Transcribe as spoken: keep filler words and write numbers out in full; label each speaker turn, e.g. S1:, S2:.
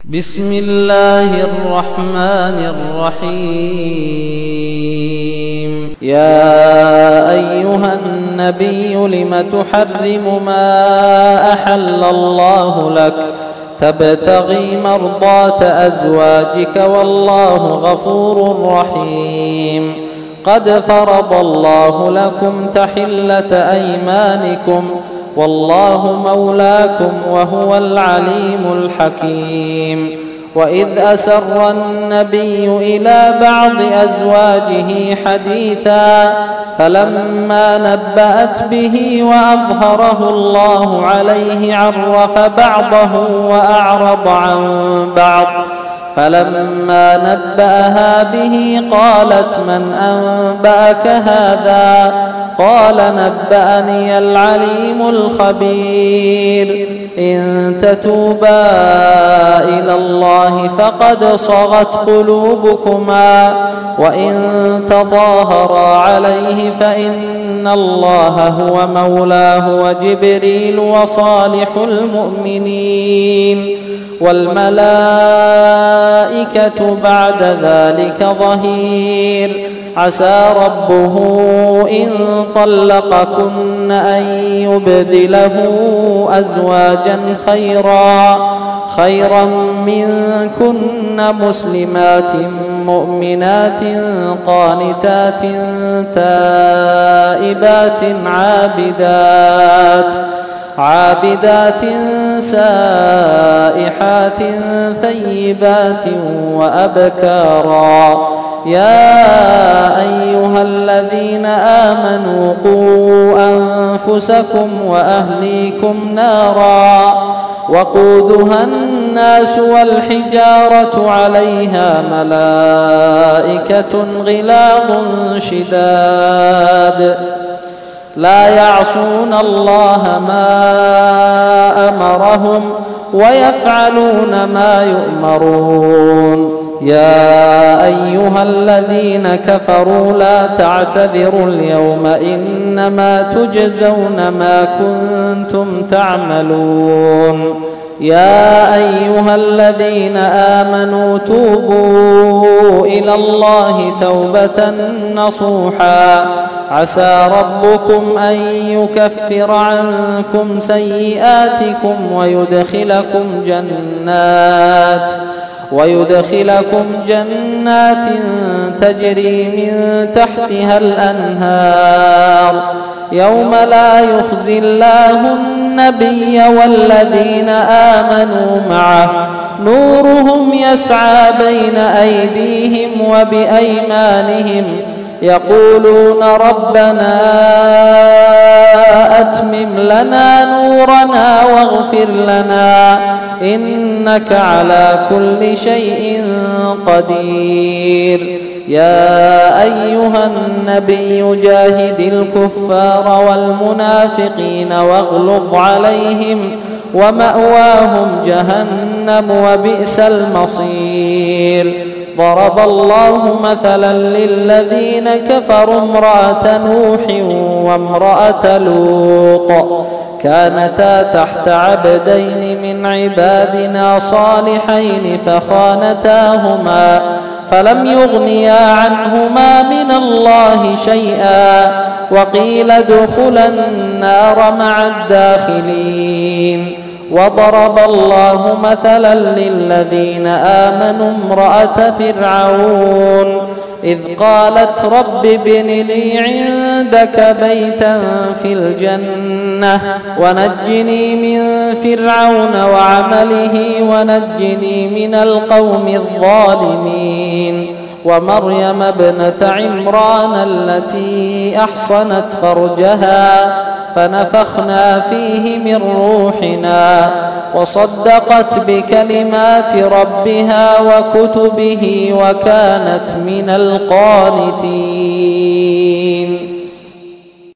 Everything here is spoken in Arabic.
S1: بسم الله الرحمن الرحيم. يا أيها النبي لم تحرم ما أحل الله لك تبتغي مرضات أزواجك والله غفور رحيم. قد فرض الله لكم تحلة أيمانكم والله مولاكم وهو العليم الحكيم. وإذ أسر النبي إلى بعض أزواجه حديثا فلما نبأت به وأظهره الله عليه عرف بعضه وأعرض عن بعض. فلما نبأها به قالت من أنبأك هذا؟ قال نبأني العليم الخبير. إن تتوبا إلى الله فقد صغت قلوبكما وإن تظاهرا عليه فإن الله هو مولاه وجبريل وصالح المؤمنين والملائكة بعد ذلك ظهير. عسى ربه إن طلقكن أن يبدله أزواجا خيرا خيرا منكن مسلمات مؤمنات قانتات تائبات عابدات عابدات سائحات ثيبات وأبكارا. يا أيها الذين آمنوا قوا أنفسكم وأهليكم نارا وقودها الناس والحجارة عليها ملائكة غلاظ شداد لا يعصون الله ما أمرهم ويفعلون ما يؤمرون. يا أيها الذين كفروا لا تعتذروا اليوم إنما تجزون ما كنتم تعملون. يا أيها الذين آمنوا توبوا إلى الله توبة نصوحا عسى ربكم أن يكفر عنكم سيئاتكم ويدخلكم جنات ويدخلكم جنات تجري من تحتها الأنهار يوم لا يخزي الله النبي والذين آمنوا معه نورهم يسعى بين أيديهم وبأيمانهم يقولون ربنا أتمم لنا نورنا واغفر لنا إنك على كل شيء قدير. يا أيها النبي جاهد الكفار والمنافقين واغلظ عليهم ومأواهم جهنم وبئس المصير. ضرب الله مثلا للذين كفروا امرأة نوح وامرأة لوط كانتا تحت عبدين من عبادنا صالحين فخانتاهما فلم يغنيا عنهما من الله شيئا وقيل ادخلا النار مع الداخلين. وضرب الله مثلا للذين آمنوا امرأة فرعون إذ قالت رب ابن لي عندك بيتا في الجنة ونجني من فرعون وعمله ونجني من القوم الظالمين. ومريم ابنة عمران التي أحصنت فرجها فنفخنا فيه من روحنا وصدقت بكلمات ربها وكتبه وكانت من القانتين.